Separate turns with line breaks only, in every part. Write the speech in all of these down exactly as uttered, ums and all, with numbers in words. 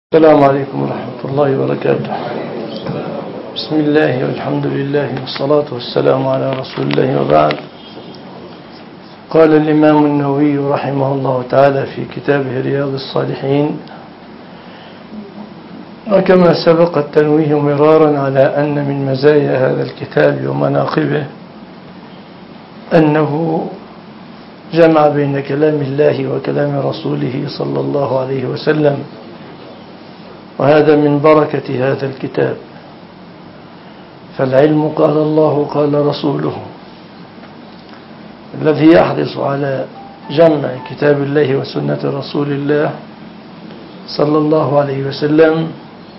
السلام عليكم ورحمة الله وبركاته. بسم الله والحمد لله والصلاة والسلام على رسول الله وبعد. قال الإمام النووي رحمه الله تعالى في كتابه رياض الصالحين: وكما سبق التنويه مرارا على أن من مزايا هذا الكتاب ومناقبه أنه جمع بين كلام الله وكلام رسوله صلى الله عليه وسلم، وهذا من بركة هذا الكتاب. فالعلم قال الله قال رسوله. الذي يحرص على جمع كتاب الله وسنة رسول الله صلى الله عليه وسلم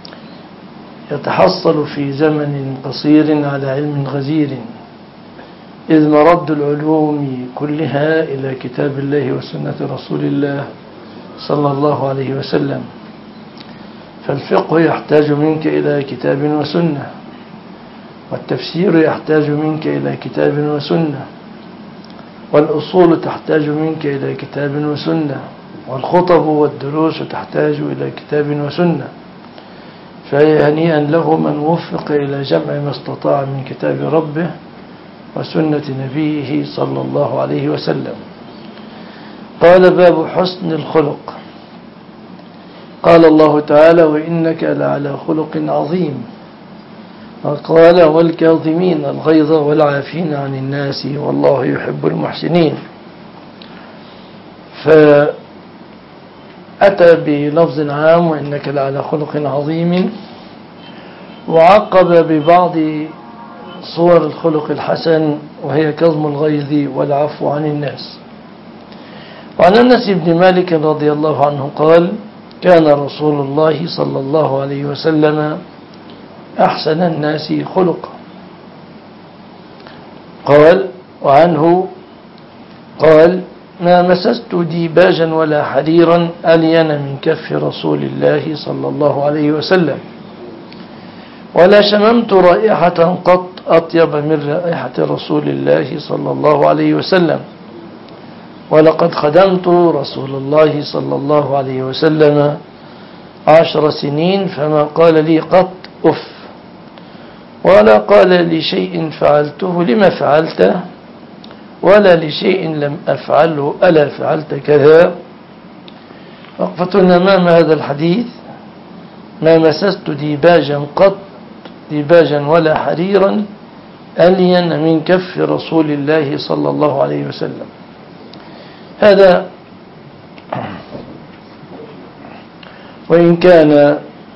يتحصل في زمن قصير على علم غزير، إذ مرد العلوم كلها إلى كتاب الله وسنة رسول الله صلى الله عليه وسلم. فالفقه يحتاج منك إلى كتاب وسنة، والتفسير يحتاج منك إلى كتاب وسنة، والأصول تحتاج منك إلى كتاب وسنة، والخطب والدروس تحتاج إلى كتاب وسنة. فهنيئا له من وفق إلى جمع ما استطاع من كتاب ربه وسنة نبيه صلى الله عليه وسلم. قال: باب حسن الخلق. قال الله تعالى: وإنك لعلى خلق عظيم. وقال: والكاظمين الغيظ والعافين عن الناس والله يحب المحسنين. فأتى بلفظ عام: وإنك لعلى خلق عظيم، وعقب ببعض صور الخلق الحسن، وهي كظم الغيظ والعفو عن الناس. وعن أنس بن مالك رضي الله عنه قال: كان رسول الله صلى الله عليه وسلم أحسن الناس خلقا. قال: وعنه قال: ما مسست ديباجا ولا حريرا ألين من كف رسول الله صلى الله عليه وسلم، ولا شممت رائحة قط أطيب من رائحة رسول الله صلى الله عليه وسلم، ولقد خدمت رسول الله صلى الله عليه وسلم عشر سنين فما قال لي قط أف، ولا قال لي شيء فعلته لما فعلته، ولا لشيء لم أفعله ألا فعلت كذا. وقفة أمام هذا الحديث: ما مسست ديباجا قط ديباجا ولا حريرا ألين من كف رسول الله صلى الله عليه وسلم. هذا وإن كان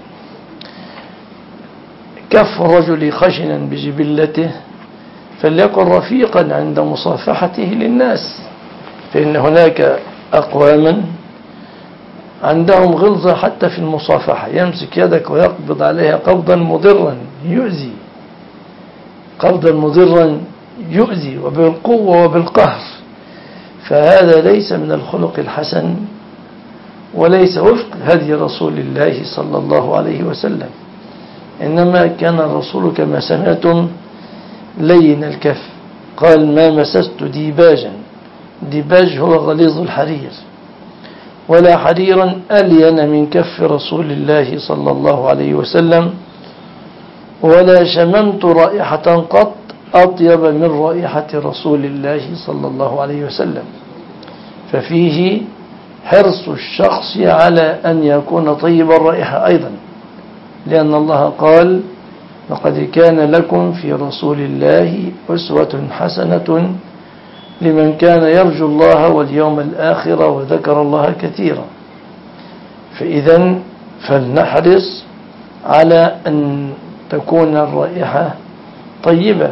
كف الرجل خشنا بجبلته فليكن رفيقا عند مصافحته للناس، فإن هناك أقواما عندهم غلظة حتى في المصافحة، يمسك يدك ويقبض عليها قبضا مضرا يؤذي، قبضا مضرا يؤذي وبالقوة وبالقهر. فهذا ليس من الخلق الحسن، وليس وفق هدي رسول الله صلى الله عليه وسلم. إنما كان الرسول كما سمعتم لين الكف. قال: ما مسست ديباجا، ديباج هو غليظ الحرير، ولا حريرا ألين من كف رسول الله صلى الله عليه وسلم، ولا شممت رائحة قط أطيب من رائحة رسول الله صلى الله عليه وسلم. ففيه حرص الشخص على أن يكون طيب الرائحة أيضا، لأن الله قال: لقد كان لكم في رسول الله أسوة حسنة لمن كان يرجو الله واليوم الآخر وذكر الله كثيرا. فإذا فلنحرص على أن تكون الرائحة طيبة.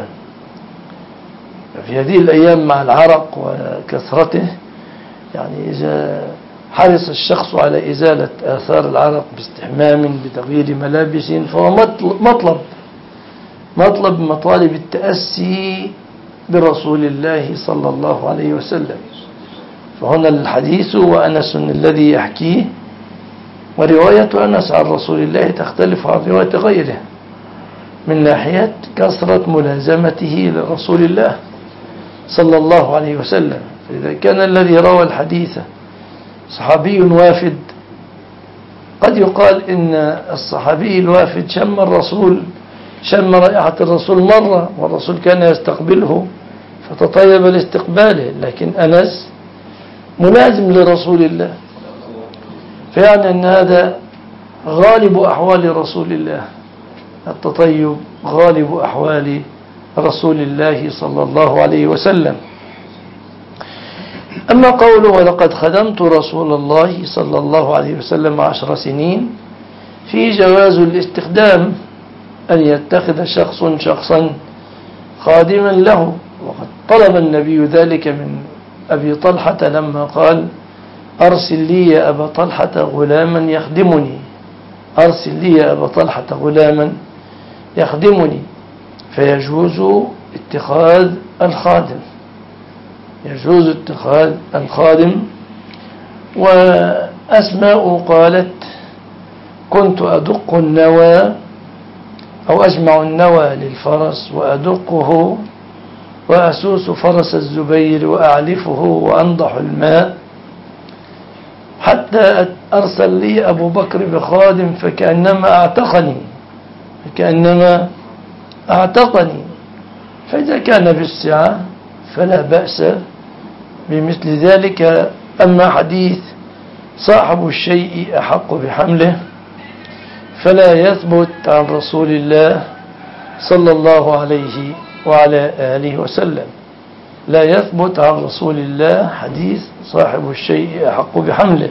في هذه الأيام مع العرق وكثرته، يعني إذا حرص الشخص على إزالة آثار العرق باستحمام بتغيير ملابس فهو مطلب مطلب مطالب التأسي برسول الله صلى الله عليه وسلم. فهنا الحديث وأنس الذي يحكيه، ورواية أنس عن رسول الله تختلف عن رواية غيره من ناحية كثرة ملازمته لرسول الله صلى الله عليه وسلم. فإذا كان الذي روى الحديث صحابي وافد قد يقال إن الصحابي الوافد شم الرسول شم رائحة الرسول مرة والرسول كان يستقبله فتطيب لاستقباله، لكن أنس ملازم لرسول الله، فيعني أن هذا غالب أحوال رسول الله، التطيب غالب أحوال رسول الله صلى الله عليه وسلم. أما قوله ولقد خدمت رسول الله صلى الله عليه وسلم عشر سنين، في جواز الاستخدام، أن يتخذ شخص شخصا خادما له، وقد طلب النبي ذلك من أبي طلحة لما قال أرسل لي يا أبا طلحة غلاما يخدمني، أرسل لي يا أبا طلحة غلاما يخدمني، فيجوز اتخاذ الخادم، يجوز اتخاذ الخادم. وأسماء قالت كنت أدق النوى أو أجمع النوى للفرس وأدقه وأسوس فرس الزبير وأعلفه وأنضح الماء، حتى أرسل لي أبو بكر بخادم فكأنما أعتقني فكأنما أعتقني فإذا كان بالسعة فلا بأس بمثل ذلك. أما حديث صاحب الشيء أحق بحمله فلا يثبت عن رسول الله صلى الله عليه وعلى آله وسلم، لا يثبت عن رسول الله حديث صاحب الشيء أحق بحمله.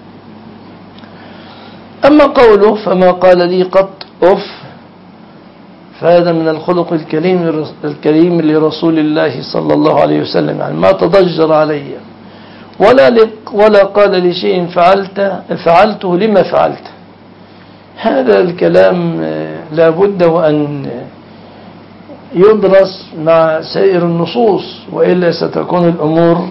أما قوله فما قال لي قط أف، فهذا من الخلق الكريم الكريم لرسول الله صلى الله عليه وسلم، يعني ما تضجر علي ولا ولا قال لشيء فعلت فعلته لما فعلت. هذا الكلام لا بد وأن يدرس مع سائر النصوص، وإلا ستكون الأمور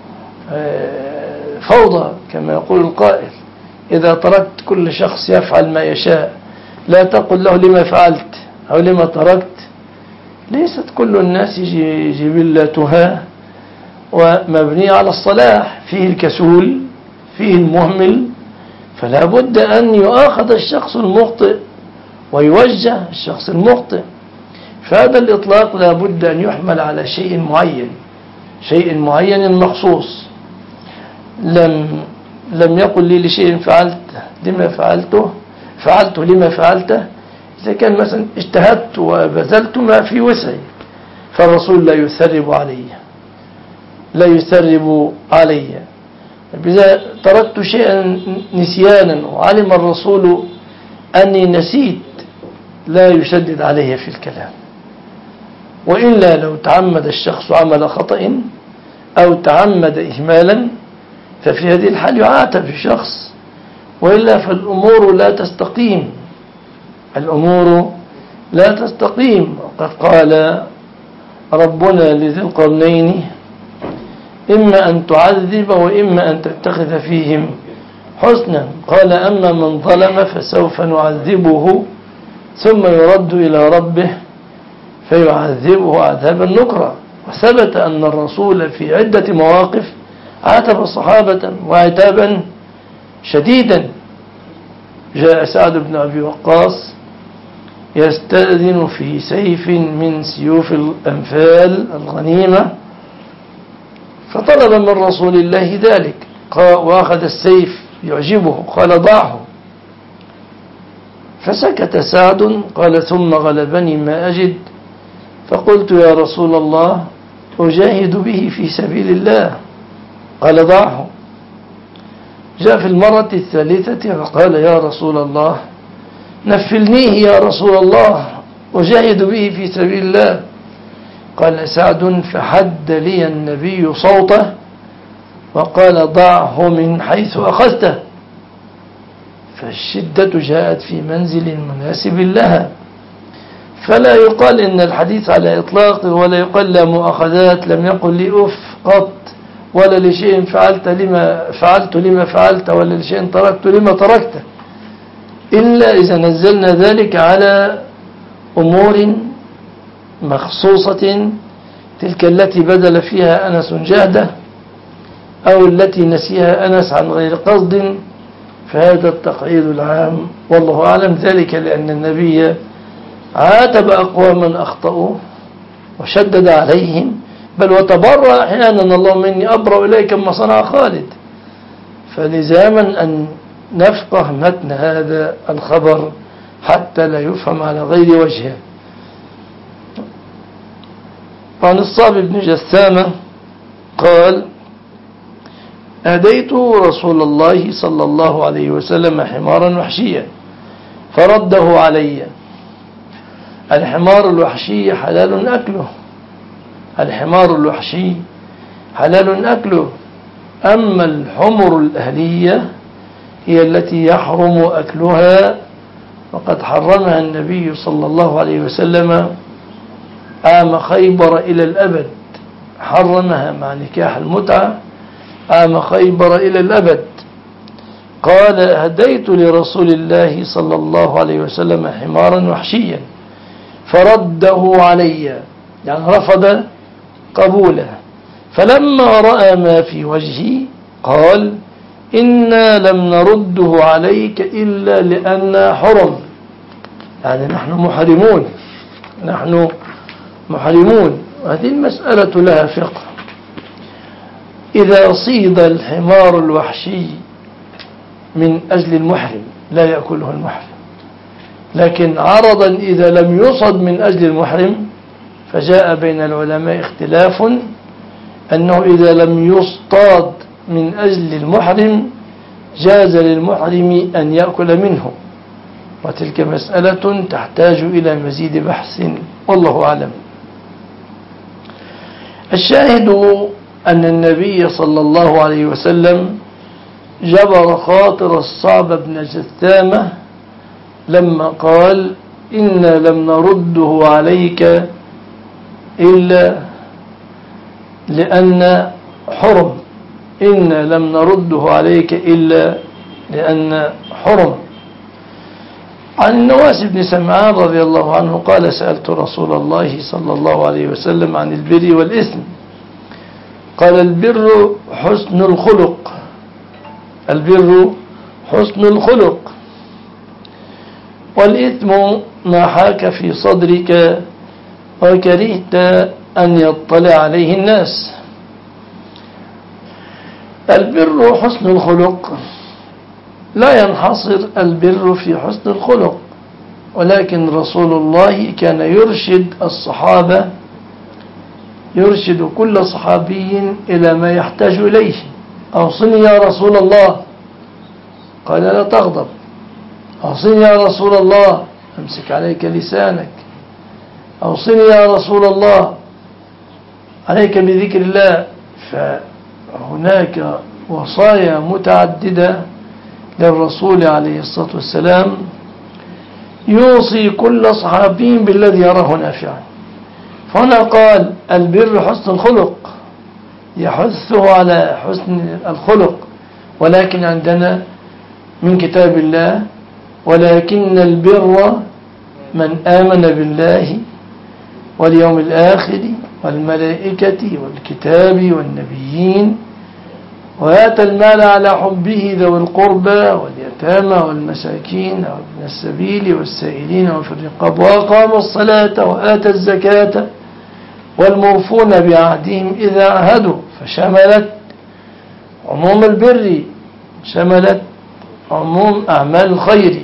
فوضى كما يقول القائل. إذا تركت كل شخص يفعل ما يشاء لا تقل له لما فعلت أو لما تركت، ليست كل الناس جبلتها ومبنية على الصلاح، فيه الكسول فيه المهمل، فلا بد أن يؤاخذ الشخص المخطئ ويوجه الشخص المخطئ. فهذا الإطلاق لا بد أن يحمل على شيء معين، شيء معين مخصوص. لم لم يقل لي لشيء فعلت لما فعلته فعلته لما فعلته. إذا كان مثلا اجتهدت وبذلت ما في وسعي فالرسول لا يثرب علي لا يثرب علي إذا تركت شيئا نسيانا وعلم الرسول أني نسيت لا يشدد علي في الكلام. وإلا لو تعمد الشخص عمل خطأ أو تعمد إهمالا ففي هذه الحال يعاتب الشخص، وإلا فالأمور لا تستقيم الأمور لا تستقيم. وقد قال ربنا لذي القرنين إما أن تعذب وإما أن تتخذ فيهم حسنا، قال أما من ظلم فسوف نعذبه ثم يرد إلى ربه فيعذبه عذابا نكرا. وثبت أن الرسول في عدة مواقف عاتب صحابة وعتابا شديدا. جاء سعد بن أبي وقاص يستأذن في سيف من سيوف الأنفال الغنيمة فطلب من رسول الله ذلك، وأخذ السيف يعجبه قال ضعه، فسكت سعد قال ثم غلبني ما أجد فقلت يا رسول الله أجاهد به في سبيل الله قال ضعه. جاء في المرة الثالثة فقال يا رسول الله نفلنيه يا رسول الله أجاهد به في سبيل الله قال سعد فحد لي النبي صوته وقال ضعه من حيث أخذته. فالشدة جاءت في منزل مناسب لها، فلا يقال إن الحديث على إطلاق ولا يقال لا مؤاخذات، لم يقل لي أف قط ولا لشيء فعلت لما فعلت لما فعلت ولا لشيء تركت لما تركته، إلا إذا نزلنا ذلك على أمور مخصوصة، تلك التي بذل فيها أنس جهده أو التي نسيها أنس عن غير قصد، فهذا التقعيد العام والله أعلم، ذلك لأن النبي عاتب أقواما أخطأوا وشدد عليهم، بل وتبرأ أحيانا اللهم إني أبرأ إليك كما صنع خالد. فلزاما أن نفقه متن هذا الخبر حتى لا يفهم على غير وجهه. عن الصعب بن جثامة قال: أهديت رسول الله صلى الله عليه وسلم حمارا وحشيا فرده علي. الحمار الوحشي حلال أكله، الحمار الوحشي حلال أكله، أما الحمر الأهلية هي التي يحرم أكلها، وقد حرمها النبي صلى الله عليه وسلم عام خيبر إلى الأبد، حرمها مع نكاح المتعة عام خيبر إلى الأبد. قال: هديت لرسول الله صلى الله عليه وسلم حمارا وحشيا فرده علي، يعني رفض قبوله. فلما رأى ما في وجهي قال: إنا لم نرده عليك إلا لأننا حرم، يعني نحن محرمون، نحن محرمون. وهذه المسألة لها فقه. إذا صيد الحمار الوحشي من أجل المحرم لا يأكله المحرم، لكن عرضا إذا لم يصد من أجل المحرم فجاء بين العلماء اختلاف أنه إذا لم يصطاد من أجل المحرم جاز للمحرم أن يأكل منه، وتلك مسألة تحتاج إلى مزيد بحث والله أعلم. الشاهد أن النبي صلى الله عليه وسلم جبر خاطر الصعب بن جثامة لما قال: إنا لم نرده عليك إلا لأن حرم، إنا لم نرده عليك إلا لأن حرم. عن النواس بن سمعان رضي الله عنه قال: سألت رسول الله صلى الله عليه وسلم عن البر والإثم، قال: البر حسن الخلق، البر حسن الخلق، والإثم ما حاك في صدرك وكرهت أن يطلع عليه الناس. البر حسن الخلق لا ينحصر البر في حسن الخلق، ولكن رسول الله كان يرشد الصحابة، يرشد كل صحابي إلى ما يحتاج إليه. أوصني يا رسول الله، قال: لا تغضب. أوصني يا رسول الله، أمسك عليك لسانك. أوصني يا رسول الله، عليك بذكر الله. فهناك وصايا متعددة للرسول عليه الصلاة والسلام يوصي كل صحابي بالذي يراه نافعا. فهنا قال: البر حسن الخلق، يحثه على حسن الخلق، ولكن عندنا من كتاب الله: ولكن البر من آمن بالله واليوم الآخر والملائكة والكتاب والنبيين وآتى المال على حبه ذوي القربى واليتامى والمساكين وابن السبيل والسائلين وفي الرقاب وأقام الصلاة وآتى الزكاة والموفون بعهدهم إذا عهدوا. فشملت عموم البر، شملت عموم أعمال الخير.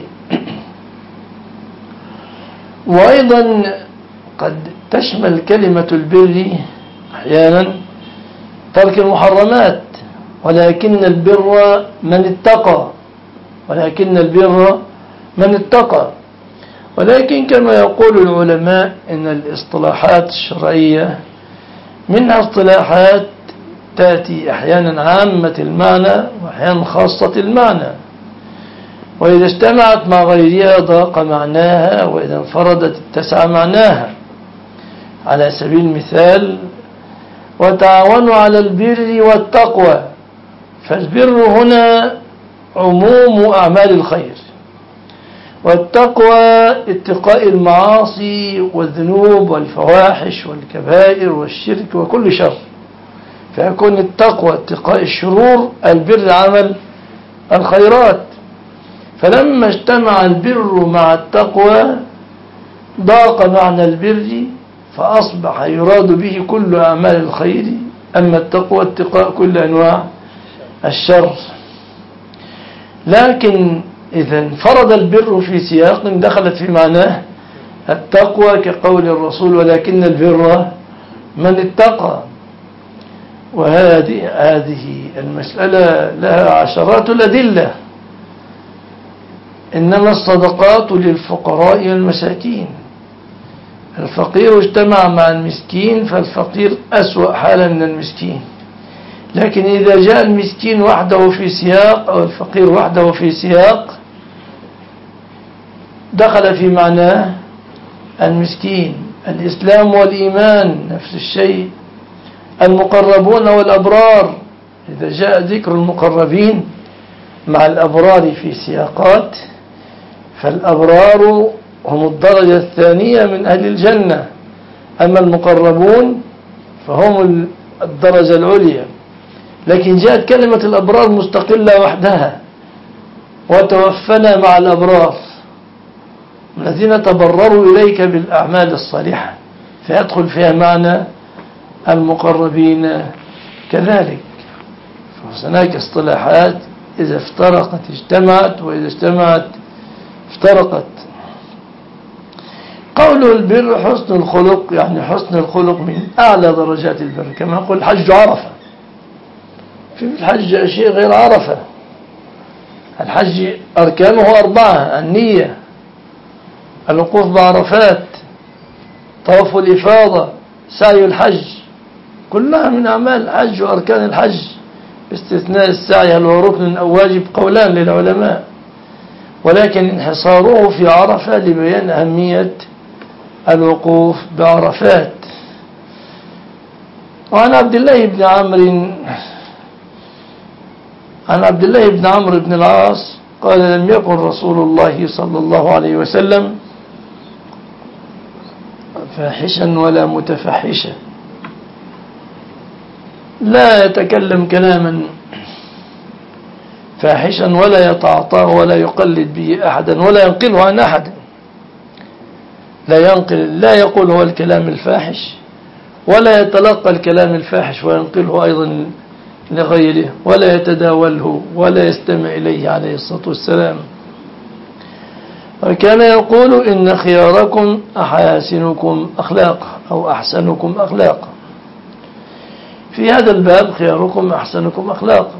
وأيضا قد تشمل كلمة البر أحيانا ترك المحرمات، ولكن البر من اتقى، ولكن البر من اتقى. ولكن كما يقول العلماء إن الاصطلاحات الشرعية منها اصطلاحات تأتي أحيانا عامة المعنى وأحيانا خاصة المعنى، وإذا اجتمعت مع غيرها ضاق معناها، وإذا انفردت اتسع معناها. على سبيل المثال: وتعاونوا على البر والتقوى، فالبر هنا عموم أعمال الخير، والتقوى اتقاء المعاصي والذنوب والفواحش والكبائر والشرك وكل شر، فيكون التقوى اتقاء الشرور، البر عمل الخيرات. فلما اجتمع البر مع التقوى ضاق معنى البر فأصبح يراد به كل أعمال الخير، أما التقوى اتقاء كل أنواع الشر. لكن إذا انفرد البر في سياق دخلت في معناه التقوى كقول الرسول ولكن البر من اتقى. وهذه هذه المسألة لها عشرات الأدلة. إنما الصدقات للفقراء والمساكين، الفقير اجتمع مع المسكين فالفقير أسوأ حالا من المسكين. لكن إذا جاء المسكين وحده في سياق أو الفقير وحده في سياق دخل في معناه المسكين. الإسلام والإيمان نفس الشيء، المقربون والأبرار، إذا جاء ذكر المقربين مع الأبرار في سياقات فالأبرار هم الدرجة الثانية من أهل الجنة، أما المقربون فهم الدرجة العليا. لكن جاءت كلمة الأبرار مستقلة وحدها، وتوفنا مع الأبرار الذين تبرروا إليك بالأعمال الصالحة، فيدخل فيها معنى المقربين كذلك. فهناك اصطلاحات إذا افترقت اجتمعت، وإذا اجتمعت افترقت. قول البر حسن الخلق، يعني حسن الخلق من أعلى درجات البر، كما يقول الحج عرفة. في الحج أشياء غير عرفة. الحج أركانه أربعة: النية، الوقوف بعرفات، طواف الإفاضة، سعي الحج، كلها من أعمال الحج وأركان الحج، باستثناء السعي هل هو ركن أو واجب قولان للعلماء، ولكن انحصاره في عرفة لبيان أهمية الوقوف بعرفات. وعن عبد الله بن عمرو عن عبد الله بن عمرو بن العاص قال: لم يكن رسول الله صلى الله عليه وسلم فاحشا ولا متفحشا، لا يتكلم كلاما فاحشا ولا يتعاطاه ولا يقلد به أحدا ولا ينقله عن أحد. لا ينقل لا يقول هو الكلام الفاحش، ولا يتلقى الكلام الفاحش وينقله أيضا لغيره، ولا يتداوله ولا يستمع إليه عليه الصلاة والسلام. وكان يقول: إن خياركم أحاسنكم أخلاقا أو أحسنكم أخلاقا. في هذا الباب خياركم أحسنكم أخلاقا.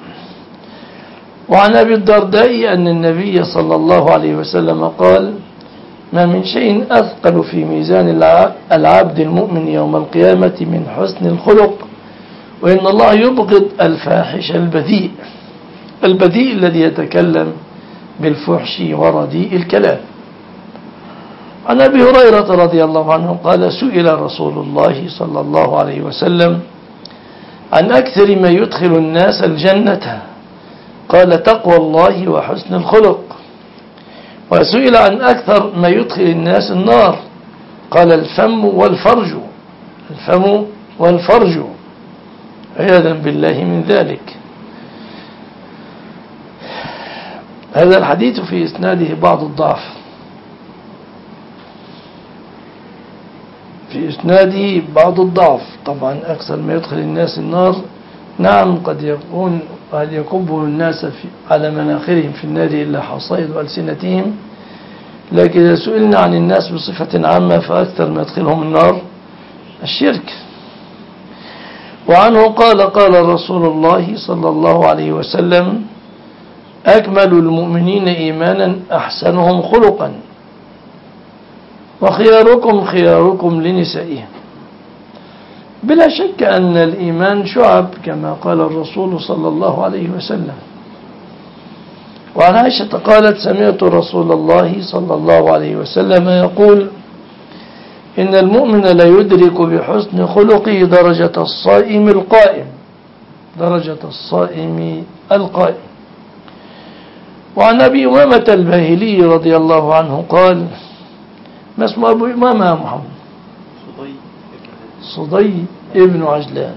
وعن أبي الدرداء أن النبي صلى الله عليه وسلم قال: ما من شيء أثقل في ميزان العبد المؤمن يوم القيامة من حسن الخلق، وإن الله يبغض الفاحش البذيء، البذيء الذي يتكلم بالفحش ورديء الكلام. عن أبي هريرة رضي الله عنه قال: سئل رسول الله صلى الله عليه وسلم عن أكثر ما يدخل الناس الجنة، قال: تقوى الله وحسن الخلق. وسئل عن أكثر ما يدخل الناس النار، قال: الفم والفرج، الفم والفرج، عياذا بالله من ذلك. هذا الحديث في إسناده بعض الضعف، في إسناده بعض الضعف. طبعا أكثر ما يدخل الناس النار، نعم قد يكون قد يكبه الناس في على مناخرهم في النار إلا حصائد ألسنتهم، لكن إذا سئلنا عن الناس بصفة عامة فأكثر ما يدخلهم النار الشرك. وعنه قال: قال رسول الله صلى الله عليه وسلم: أكمل المؤمنين إيمانا أحسنهم خلقا، وخياركم خياركم لنسائهم. بلا شك أن الإيمان شعب كما قال الرسول صلى الله عليه وسلم. وعن عائشة قالت: سمعت رسول الله صلى الله عليه وسلم يقول: إن المؤمن لا يدرك بحسن خلقه درجة الصائم القائم، درجة الصائم القائم. وعن أبي أمامة الباهلي رضي الله عنه قال: ما اسم أبو أمامة يا محمد؟ صدي ابن عجلان.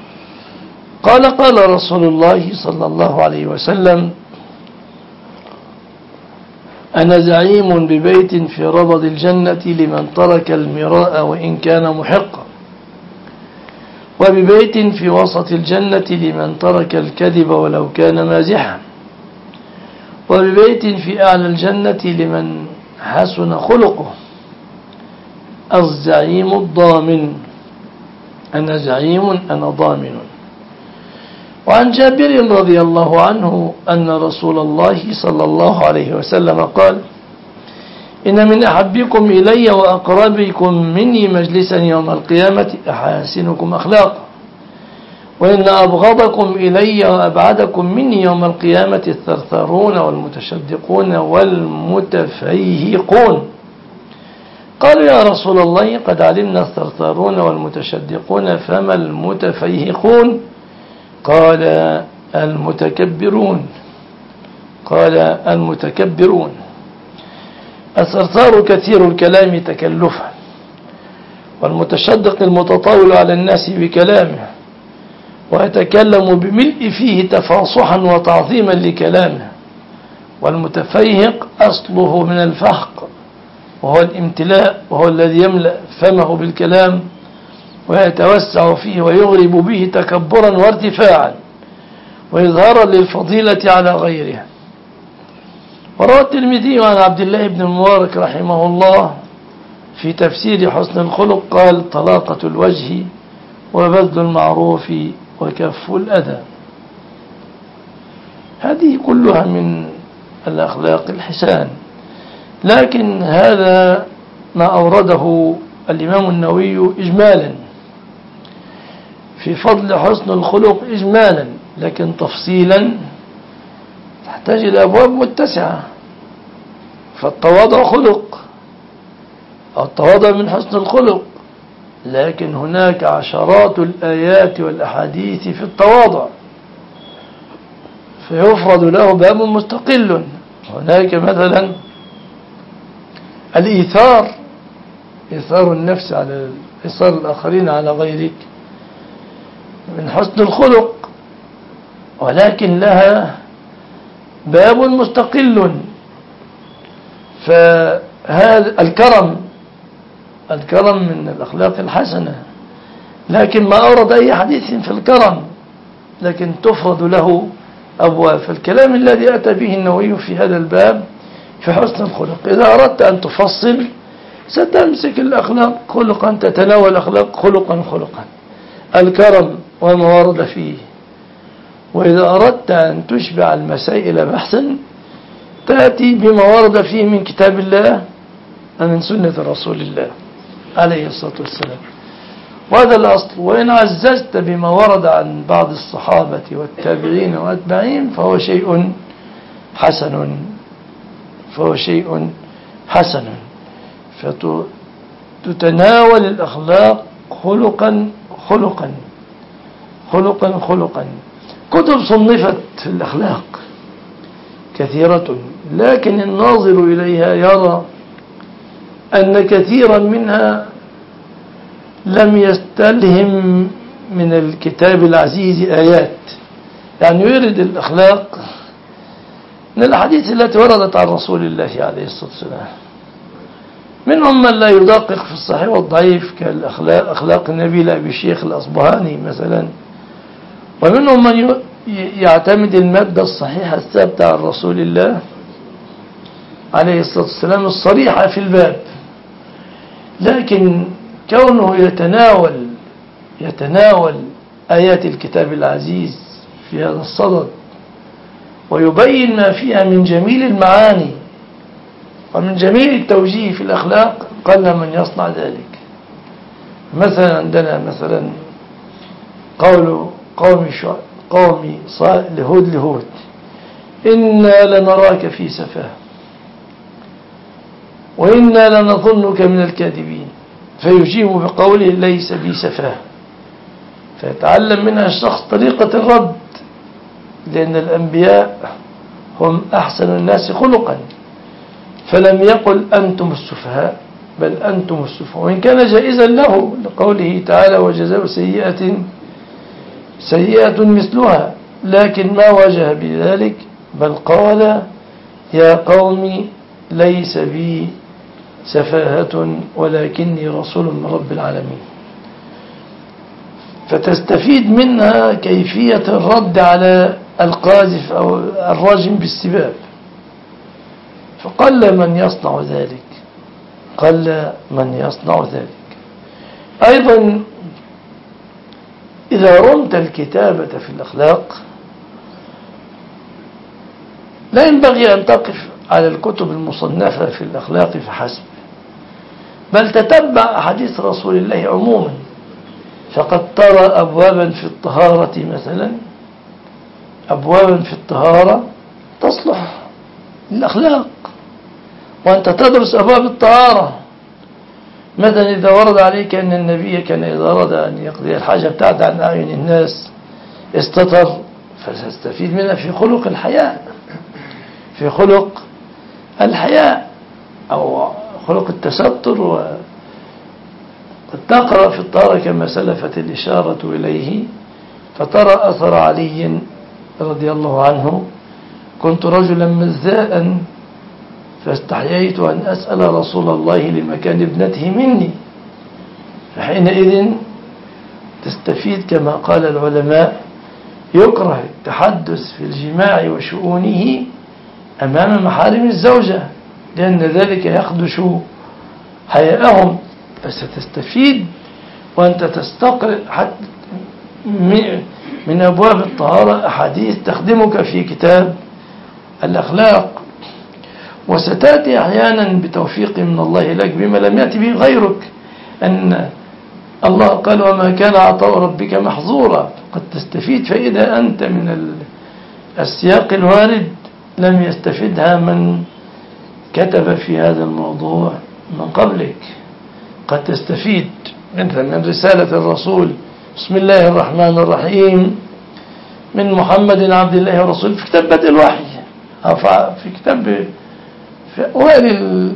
قال: قال رسول الله صلى الله عليه وسلم: أنا زعيم ببيت في ربض الجنة لمن ترك المراء وإن كان محقا، وببيت في وسط الجنة لمن ترك الكذب ولو كان مازحا، وببيت في أعلى الجنة لمن حسن خلقه. الزعيم الضامن، أنا زعيم أنا ضامن. وعن جابر رضي الله عنه أن رسول الله صلى الله عليه وسلم قال: إن من أحبكم إلي وأقربكم مني مجلسا يوم القيامة أحاسنكم أخلاقا، وإن أبغضكم إلي وأبعدكم مني يوم القيامة الثرثارون والمتشدقون والمتفيهقون. قالوا: يا رسول الله قد علمنا الثرثارون والمتشدقون، فما المتفيهقون؟ قال: المتكبرون. قال: المتكبرون. الثرثار كثير الكلام تكلفا، والمتشدق المتطاول على الناس بكلامه، ويتكلم بملء فيه تفاصحا وتعظيما لكلامه. والمتفيهق أصله من الفحق، وهو الامتلاء، وهو الذي يملأ فمه بالكلام ويتوسع فيه ويغرب به تكبرا وارتفاعا وإظهارا للفضيلة على غيره. وروى الترمذي عن عبد الله بن المبارك رحمه الله في تفسير حسن الخلق قال: طلاقة الوجه وبذل المعروف وكف الأذى. هذه كلها من الأخلاق الحسان، لكن هذا ما أورده الإمام النووي إجمالا في فضل حسن الخلق إجمالا، لكن تفصيلا تحتاج إلى أبواب متسعة. فالتواضع خلق، أو التواضع من حسن الخلق، لكن هناك عشرات الآيات والأحاديث في التواضع، فيفرض له باب مستقل. هناك مثلا الإيثار، إيثار النفس على إيثار الآخرين على غيرك من حسن الخلق، ولكن لها باب مستقل. فهذا الكرم، الكرم من الأخلاق الحسنة، لكن ما أورد أي حديث في الكرم، لكن تفرض له أبواب. فالكلام الذي أتى به النووي في هذا الباب في حسن الخلق، إذا أردت أن تفصل ستمسك الأخلاق خلقا، تتناول الأخلاق خلقا خلقا، الكرم وما ورد فيه. وإذا أردت أن تشبع المسائل بحثا تأتي بما ورد فيه من كتاب الله ومن سنة رسول الله عليه الصلاة والسلام، وهذا الأصل. وإن عززت بما ورد عن بعض الصحابة والتابعين وأتباعهم فهو شيء حسن، فهو شيء حسن. فتتناول الأخلاق خلقا خلقا خلقا خلقا. كتب صنفت في الأخلاق كثيرة، لكن الناظر إليها يرى أن كثيرا منها لم يستلهم من الكتاب العزيز آيات، يعني يرد الأخلاق من الحديث التي وردت عن رسول الله عليه الصلاة والسلام. منهم من لا يدقق في الصحيح والضعيف كالأخلاق أخلاق النبي لأبي الشيخ الأصبهاني مثلا، ومنهم من يعتمد المادة الصحيحة الثابتة عن رسول الله عليه الصلاة والسلام الصريحة في الباب. لكن كونه يتناول يتناول آيات الكتاب العزيز في هذا الصدد ويبين ما فيها من جميل المعاني ومن جميل التوجيه في الأخلاق، قل من يصنع ذلك. مثلا عندنا مثلا قول قوم قوم لهود لهود: إنا لنراك في سفاه وإنا لنظنك من الكاذبين، فيجيب بقوله: ليس بي سفاه. فيتعلم منها الشخص طريقة الرد، لأن الأنبياء هم أحسن الناس خلقا، فلم يقل أنتم السفهاء بل أنتم السفهاء، وإن كان جائزا له لقوله تعالى: وجزاء سيئة سيئة مثلها، لكن ما وجه بذلك، بل قال: يا قوم ليس بي سفاهة ولكني رسول من رب العالمين. فتستفيد منها كيفية الرد على القاذف أو الراجم بالسباب، فقل من يصنع ذلك، قل من يصنع ذلك. أيضا إذا رمت الكتابة في الأخلاق لا ينبغي أن تقف على الكتب المصنفة في الأخلاق فحسب، بل تتبع أحاديث رسول الله عموما. فقد ترى أبوابا في الطهارة مثلا، أبوابا في الطهارة تصلح للأخلاق، وأنت تدرس أبواب الطهارة. مثلا إذا ورد عليك أن النبي كان إذا أراد أن يقضي الحاجة بتاعته عن أعين الناس استتر، فتستفيد منها في خلق الحياء، في خلق الحياء أو خلق التستر. وقد تقرأ في الطهارة كما سلفت الإشارة إليه، فترى أثر علي رضي الله عنه: كنت رجلا مزاء فاستحييت أن أسأل رسول الله لمكان ابنته مني. فحينئذ تستفيد كما قال العلماء: يكره التحدث في الجماع وشؤونه أمام محارم الزوجة، لأن ذلك يخدش حياءهم. فستستفيد وأنت تستقرئ حتى من أبواب الطهارة أحاديث تخدمك في كتاب الأخلاق. وستأتي أحيانا بتوفيق من الله لك بما لم يأتي به غيرك، أن الله قال: وما كان عطاء ربك محظورا. قد تستفيد فإذا أنت من السياق الوارد لم يستفدها من كتب في هذا الموضوع من قبلك. قد تستفيد مثلا من رسالة الرسول: بسم الله الرحمن الرحيم، من محمد عبد الله ورسوله، في كتاب بدء الوحي أو في كتاب في أوائل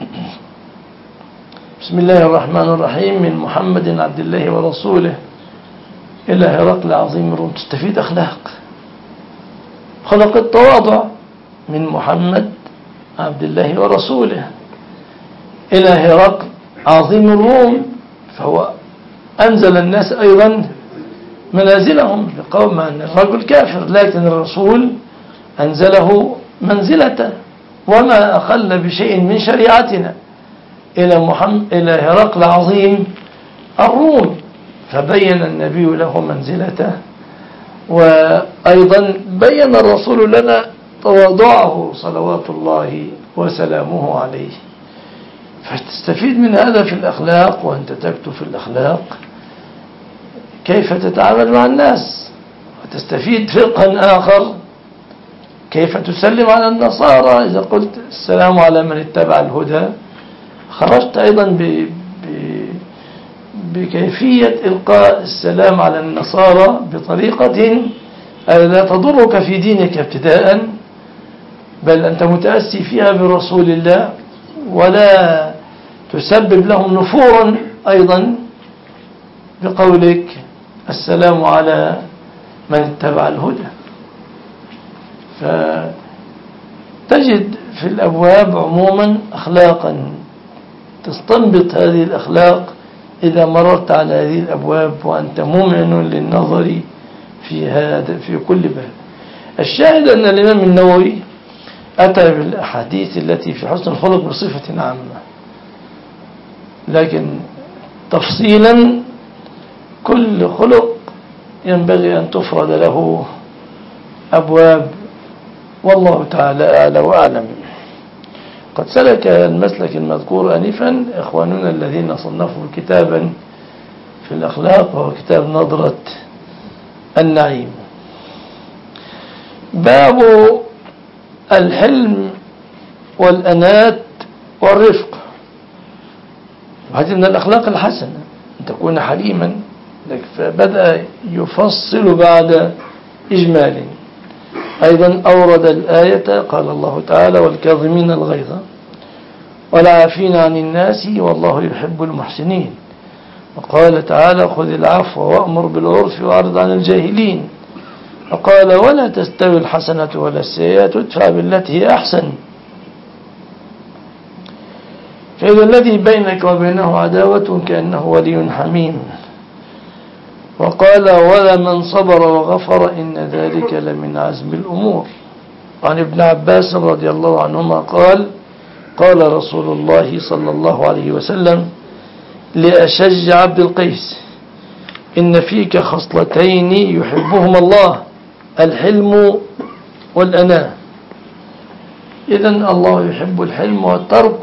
بسم الله الرحمن الرحيم من محمد عبد الله ورسوله إلى هرقل عظيم الروم. تستفيد أخلاق، خلق التواضع من محمد عبد الله ورسوله إلى هرقل عظيم الروم، فهو أنزل الناس أيضا منازلهم بقوم أن الرجل كافر، لكن الرسول أنزله منزلته وما أقل بشيء من شريعتنا إلى محمد إلى هرقل عظيم الروم، فبين النبي له منزلته. وأيضا بين الرسول لنا تواضعه صلوات الله وسلامه عليه. فتستفيد من هذا في الأخلاق، وأنت تكتب في الأخلاق كيف تتعامل مع الناس. وتستفيد فقها آخر كيف تسلم على النصارى. إذا قلت السلام على من اتبع الهدى، خرجت أيضا ب... ب... بكيفية إلقاء السلام على النصارى بطريقة لا تضرك في دينك ابتداء، بل أنت متأسي فيها برسول الله، ولا تسبب لهم نفورا أيضا بقولك السلام على من اتبع الهدى. فتجد في الأبواب عموما أخلاقا تستنبط هذه الأخلاق إذا مررت على هذه الأبواب وأنت ممعن للنظر في هذا في كل باب. الشاهد أن الإمام النووي أتى بالأحاديث التي في حسن الخلق بصفة عامة، لكن تفصيلا كل خلق ينبغي أن تفرد له أبواب، والله تعالى أعلى وأعلم. قد سلك المسلك المذكور آنفا إخواننا الذين صنفوا كتابا في الأخلاق، وهو كتاب نظرة النعيم. باب الحلم والأنات والرفق. وهذه من الأخلاق الحسنة أن تكون حليما، فبدأ يفصل بعد إجمال. أيضا أورد الآية قال الله تعالى: والكاظمين الغيظ والعافين عن الناس والله يحب المحسنين. وقال تعالى: خذ العفو وأمر بالعرف وأعرض عن الجاهلين. وقال: ولا تستوي الحسنة ولا السيئة ادفع بالتي هي أحسن. فإذا الذي بينك وبينه عداوة كأنه ولي حميم. وقال ولمن صبر وغفر إن ذلك لمن عزم الأمور. عن ابن عباس رضي الله عنهما قال قال رسول الله صلى الله عليه وسلم لأشج عبد القيس إن فيك خصلتين يحبهما الله الحلم والأناة. إذن الله يحب الحلم وترك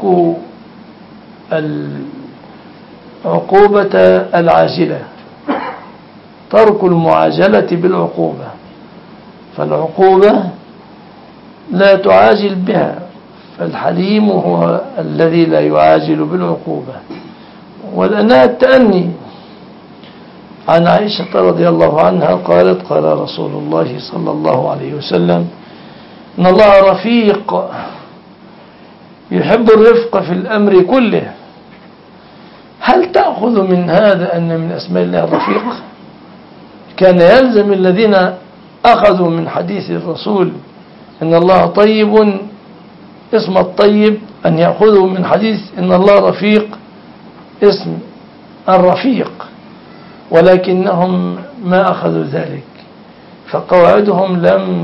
العقوبة العاجلة، ترك المعاجلة بالعقوبة، فالعقوبة لا تعاجل بها، فالحليم هو الذي لا يعاجل بالعقوبة. والأناة التأني. عن عائشة رضي الله عنها قالت قال رسول الله صلى الله عليه وسلم إن الله رفيق يحب الرفق في الأمر كله. هل تأخذ من هذا أن من أسماء الله الرفيق؟ كان يلزم الذين أخذوا من حديث الرسول إن الله طيب اسم الطيب أن يأخذوا من حديث إن الله رفيق اسم الرفيق، ولكنهم ما أخذوا ذلك، فقواعدهم لم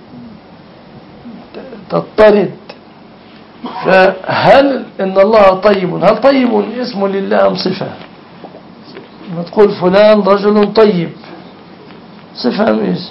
تضطرد. فهل إن الله طيب، هل طيب اسم لله أم صفة؟ لما تقول فلان رجل طيب صفة أم اسم؟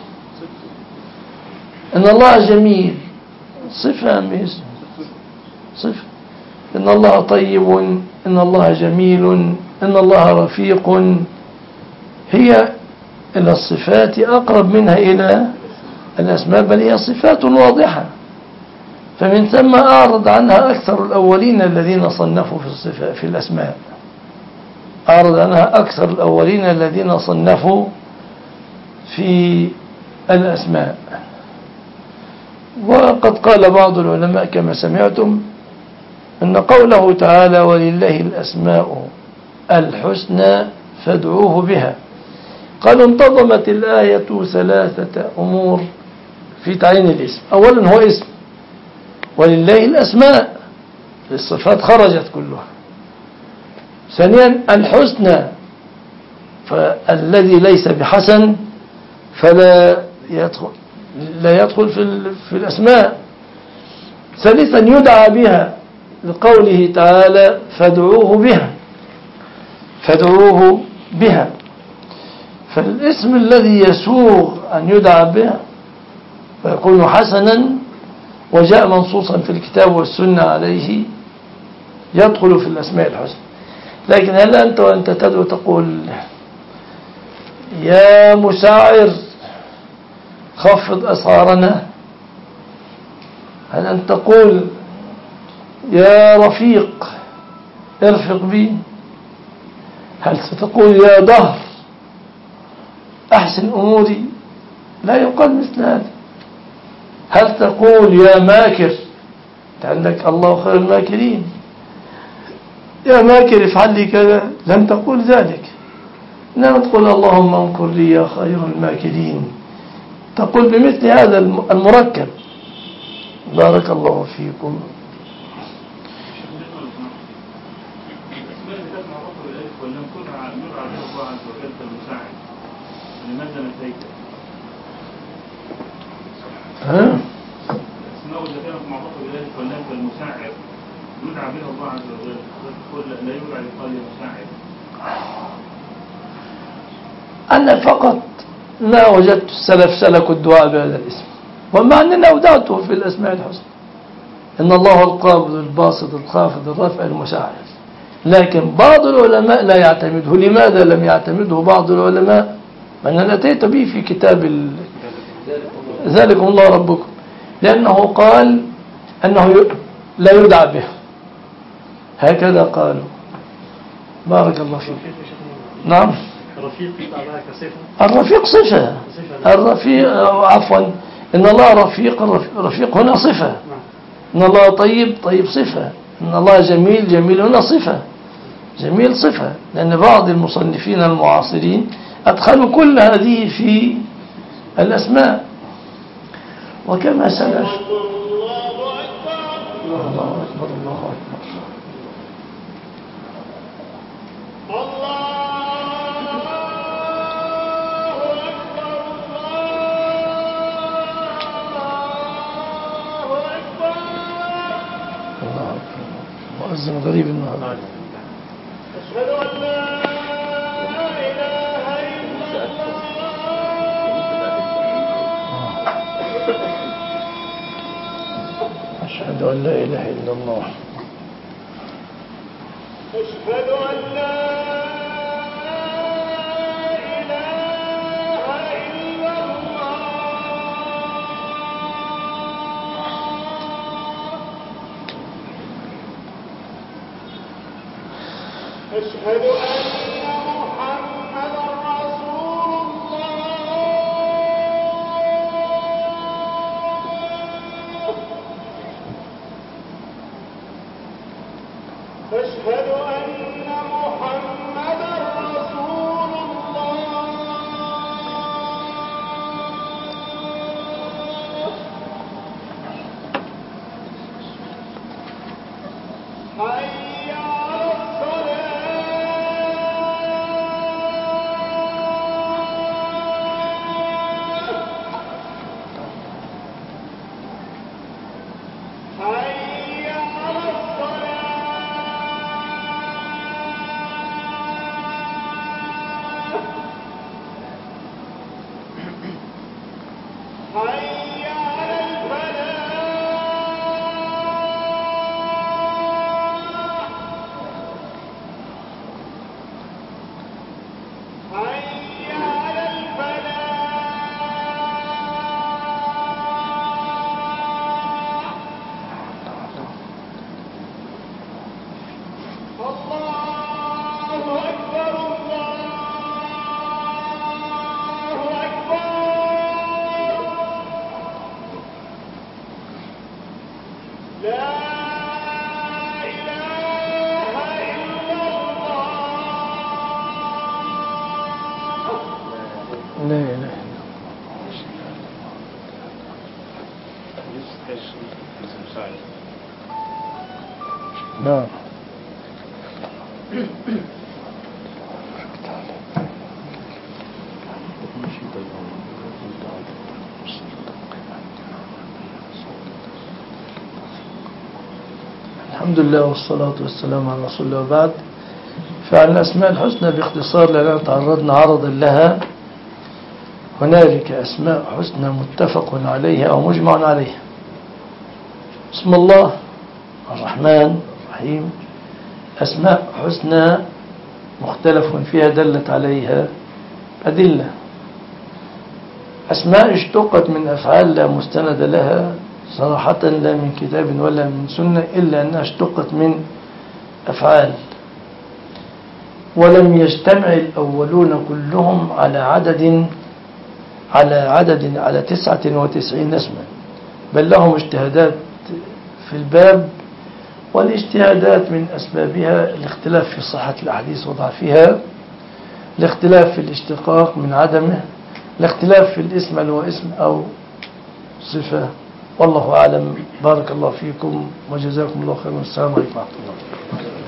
إن الله جميل صفة أم اسم؟ صفة. إن الله طيب، إن الله جميل، إن الله رفيق، هي إلى الصفات أقرب منها إلى الأسماء، بل هي صفات واضحة. فمن ثم أعرض عنها أكثر الأولين الذين صنفوا في الصفات في الأسماء، أعرض عنها أكثر الأولين الذين صنفوا في الأسماء. وقد قال بعض العلماء كما سمعتم أن قوله تعالى ولله الأسماء الحسنى فادعوه بها، قالوا انتظمت الآية ثلاثة أمور في تعيين الاسم. أولا هو اسم، ولله الأسماء، الصفات خرجت كلها. ثانيا الحسنى، فالذي ليس بحسن فلا يدخل لا يدخل في, في الأسماء. ثالثا يدعى بها لقوله تعالى فادعوه بها، فادعوه بها، فالاسم الذي يسوغ أن يدعى بها ويكون حسنا وجاء منصوصا في الكتاب والسنة عليه يدخل في الأسماء الحسنى. لكن هل أنت وأنت تدعو تقول يا مساعر خفض أسعارنا؟ هل أنت تقول يا رفيق ارفق بي؟ هل ستقول يا دهر أحسن أموري؟ لا يقال مثل هذا. هل تقول يا ماكر؟ عندك الله خير الماكرين، يا ماكر افعل لي كذا، لن تقول ذلك، إنما تقول اللهم انكر لي يا خير الماكرين، تقول بمثل هذا المركب. بارك الله فيكم. ها؟
الأسماء اللي كانت معروفة بذلك واللام كالمساعر يدعى بها الله عز وجل، تقول لا يدعى يقال يا مساعر.
أنا فقط ما وجدت السلف سلكوا الدعاء بهذا الاسم، ومع أننا أودعته في الأسماء الحسنى إن الله القابض الباسط الخافض الرافع المساعر، لكن بعض العلماء لا يعتمده. لماذا لم يعتمده بعض العلماء؟ أنا أتيت به في كتاب ال... ذلكم الله ربكم، لأنه قال أنه لا يدعى به، هكذا قالوا. بارك الله فيك. نعم. الرفيق صفة، الرفيق عفوا إن الله رفيق، رفيق هنا صفة. إن الله طيب، طيب صفة. إن الله جميل، جميل هنا صفة، جميل صفة، لأن بعض المصنفين المعاصرين أدخلوا كل هذه في الأسماء. وكما سلف الله أكبر الله أكبر مؤذن غريب النهارده.
أشهد أن لا إله إلا الله.
أشهد أن لا إله إلا الله.
أشهد أن لا إله إلا الله. أشهد أن محمدا رسول الله. أشهد أن محمدا رسول الله. حي على حي على الصلاة. حي على الفلاح. حي على الفلاح. الله أكبر الله أكبر. لا إله إلا الله.
لا إله إلا الله. نعم. الحمد لله والصلاة والسلام على رسول الله وبعد. فعن الأسماء الحسنى باختصار لأننا تعرضنا عرضا لها. هنالك أسماء حسنى متفق عليها أو مجمع عليها. اسم الله الرحمن الرحيم أسماء حسنى مختلف فيها دلت عليها أدلة. أسماء اشتقت من أفعال لا مستند لها صراحة لا من كتاب ولا من سنة إلا أنها اشتقت من أفعال. ولم يجتمع الأولون كلهم على عدد على عدد على تسعة وتسعين اسما، بل لهم اجتهادات في الباب، والاجتهادات من أسبابها الاختلاف في صحة الأحاديث وضعفها، الاختلاف في الاشتقاق من عدمه، الاختلاف في الاسم هل هو اسم أو صفة. والله أعلم. بارك الله فيكم وجزاكم الله خيرا. السلام عليكم ورحمة الله.